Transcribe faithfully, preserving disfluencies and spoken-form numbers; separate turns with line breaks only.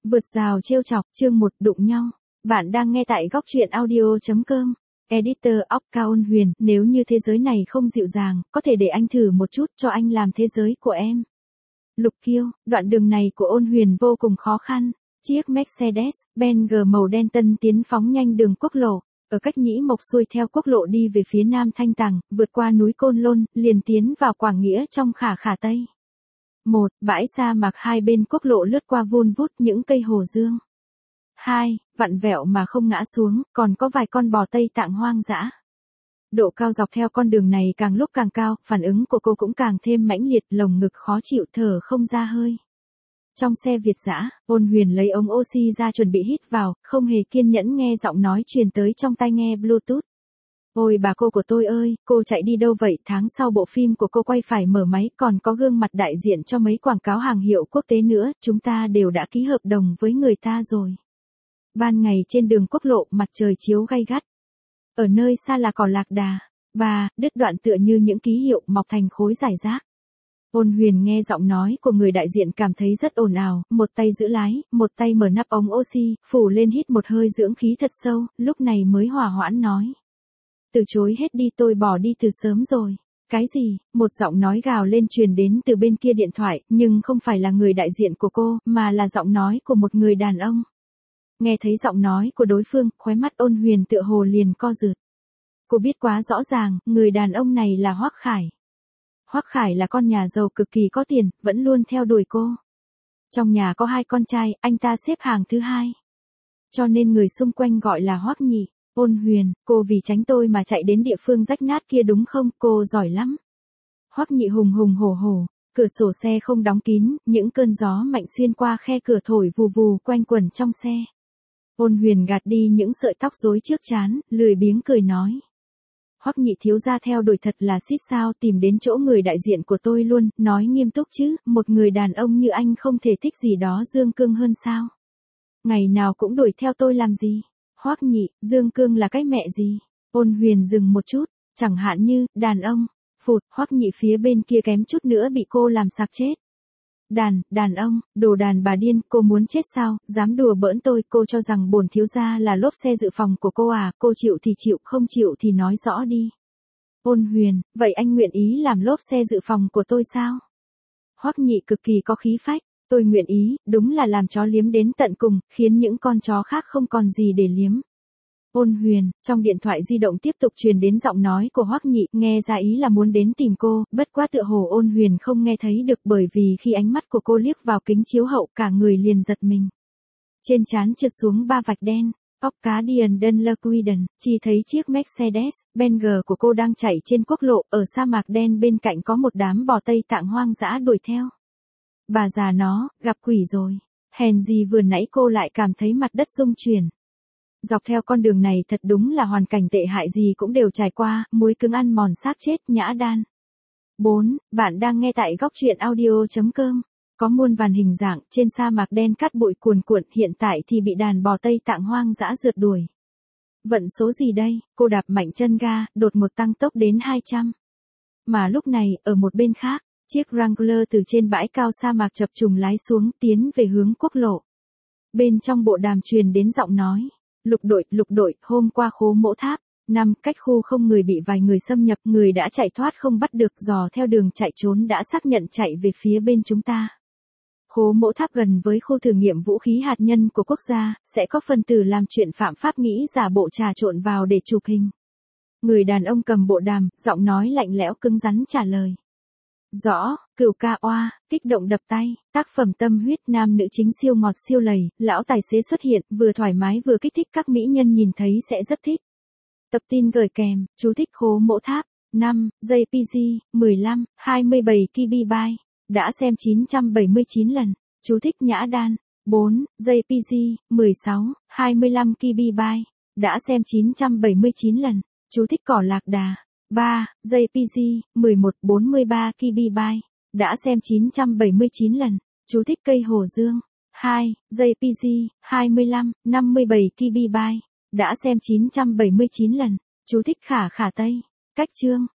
Vượt rào trêu chọc, chương một đụng nhau. Bạn đang nghe tại góc truyện audio chấm com. Editor óc Cao Ôn Huyền, nếu như thế giới này không dịu dàng, có thể để anh thử một chút cho anh làm thế giới của em. Lục Kiêu, đoạn đường này của Ôn Huyền vô cùng khó khăn. Chiếc Mercedes-Benz màu đen tân tiến phóng nhanh đường quốc lộ. Ở cách Nhĩ Mộc xuôi theo quốc lộ đi về phía nam Thanh Tằng, vượt qua núi Côn Lôn, liền tiến vào Quảng Nghĩa trong Khả Khả Tây. một. Bãi sa mạc hai bên quốc lộ lướt qua vun vút những cây hồ dương. hai. Vặn vẹo mà không ngã xuống, còn có vài con bò Tây Tạng hoang dã. Độ cao dọc theo con đường này càng lúc càng cao, phản ứng của cô cũng càng thêm mãnh liệt, lồng ngực khó chịu thở không ra hơi. Trong xe Việt dã, Ôn Huyền lấy ống oxy ra chuẩn bị hít vào, không hề kiên nhẫn nghe giọng nói truyền tới trong tai nghe Bluetooth. Ôi bà cô của tôi ơi, cô chạy đi đâu vậy? Tháng sau bộ phim của cô quay phải mở máy, còn có gương mặt đại diện cho mấy quảng cáo hàng hiệu quốc tế nữa, chúng ta đều đã ký hợp đồng với người ta rồi. Ban ngày trên đường quốc lộ, mặt trời chiếu gay gắt. Ở nơi xa là cỏ lạc đà, bà, đứt đoạn tựa như những ký hiệu mọc thành khối rải rác. Ôn Huyền nghe giọng nói của người đại diện cảm thấy rất ồn ào, một tay giữ lái, một tay mở nắp ống oxy, phủ lên hít một hơi dưỡng khí thật sâu, lúc này mới hòa hoãn nói. Từ chối hết đi, tôi bỏ đi từ sớm rồi. Cái gì? Một giọng nói gào lên truyền đến từ bên kia điện thoại, nhưng không phải là người đại diện của cô, mà là giọng nói của một người đàn ông. Nghe thấy giọng nói của đối phương, khóe mắt Ôn Huyền tựa hồ liền co rụt. Cô biết quá rõ ràng, người đàn ông này là Hoắc Khải. Hoắc Khải là con nhà giàu cực kỳ có tiền, vẫn luôn theo đuổi cô. Trong nhà có hai con trai, anh ta xếp hàng thứ hai. Cho nên người xung quanh gọi là Hoắc Nhị. Ôn Huyền, cô vì tránh tôi mà chạy đến địa phương rách nát kia đúng không? Cô giỏi lắm. Hoắc Nhị hùng hùng hổ hổ, cửa sổ xe không đóng kín, những cơn gió mạnh xuyên qua khe cửa thổi vù vù quanh quẩn trong xe. Ôn Huyền gạt đi những sợi tóc rối trước trán, lười biếng cười nói. Hoắc Nhị thiếu gia theo đuổi thật là xít sao, tìm đến chỗ người đại diện của tôi luôn, nói nghiêm túc chứ, một người đàn ông như anh không thể thích gì đó dương cương hơn sao? Ngày nào cũng đuổi theo tôi làm gì? Hoắc Nhị, dương cương là cái mẹ gì? Ôn Huyền dừng một chút, chẳng hạn như, đàn ông. Phụt, Hoắc Nhị phía bên kia kém chút nữa bị cô làm sặc chết. Đàn, đàn ông, đồ đàn bà điên, cô muốn chết sao, dám đùa bỡn tôi, cô cho rằng bổn thiếu gia là lốp xe dự phòng của cô à, cô chịu thì chịu, không chịu thì nói rõ đi. Ôn Huyền, vậy anh nguyện ý làm lốp xe dự phòng của tôi sao? Hoắc Nhị cực kỳ có khí phách, tôi nguyện ý, đúng là làm chó liếm đến tận cùng, khiến những con chó khác không còn gì để liếm. Ôn Huyền, trong điện thoại di động tiếp tục truyền đến giọng nói của Hoắc Nhị, nghe ra ý là muốn đến tìm cô, bất quá tựa hồ Ôn Huyền không nghe thấy được bởi vì khi ánh mắt của cô liếc vào kính chiếu hậu cả người liền giật mình. Trên trán trượt xuống ba vạch đen, Ocadian Dunlawiden, chỉ thấy chiếc Mercedes-Benz của cô đang chạy trên quốc lộ, ở sa mạc đen bên cạnh có một đám bò Tây Tạng hoang dã đuổi theo. Bà già nó, gặp quỷ rồi, hèn gì vừa nãy cô lại cảm thấy mặt đất rung chuyển. Dọc theo con đường này thật đúng là hoàn cảnh tệ hại gì cũng đều trải qua, muối cứng ăn mòn xác chết, nhã đan. bốn. Bạn đang nghe tại góc truyện audio chấm com. Có muôn vàn hình dạng, trên sa mạc đen cát bụi cuồn cuộn, hiện tại thì bị đàn bò Tây Tạng hoang dã rượt đuổi. Vận số gì đây, cô đạp mạnh chân ga, đột một tăng tốc đến hai trăm. Mà lúc này, ở một bên khác, chiếc Wrangler từ trên bãi cao sa mạc chập trùng lái xuống, tiến về hướng quốc lộ. Bên trong bộ đàm truyền đến giọng nói. Lục đội, lục đội, hôm qua Khố Mỗ Tháp, năm, cách khu không người bị vài người xâm nhập, người đã chạy thoát không bắt được, dò theo đường chạy trốn đã xác nhận chạy về phía bên chúng ta. Khố Mỗ Tháp gần với khu thử nghiệm vũ khí hạt nhân của quốc gia, sẽ có phần tử làm chuyện phạm pháp nghĩ giả bộ trà trộn vào để chụp hình. Người đàn ông cầm bộ đàm, giọng nói lạnh lẽo cứng rắn trả lời. Rõ, Cửu ca oa, kích động đập tay, tác phẩm tâm huyết, nam nữ chính siêu ngọt siêu lầy, lão tài xế xuất hiện, vừa thoải mái vừa kích thích, các mỹ nhân nhìn thấy sẽ rất thích. Tập tin gửi kèm, chú thích Khố Mỗ Tháp, năm, gi pê giê, mười lăm, hai mươi bảy ki bi bai, đã xem chín trăm bảy mươi chín lần, chú thích Nhã Đan, bốn, gi pê giê, mười sáu, hai mươi lăm ki bi bai, đã xem chín trăm bảy mươi chín lần, chú thích Cỏ Lạc Đà. ba, gi pê giê, mười một, bốn mươi ba ki bi bai, đã xem chín trăm bảy mươi chín lần, chú thích Cây Hồ Dương. hai, gi pê giê, hai mươi lăm, năm mươi bảy ki bi bai, đã xem chín trăm bảy mươi chín lần, chú thích Khả Khả Tây. Cách chương.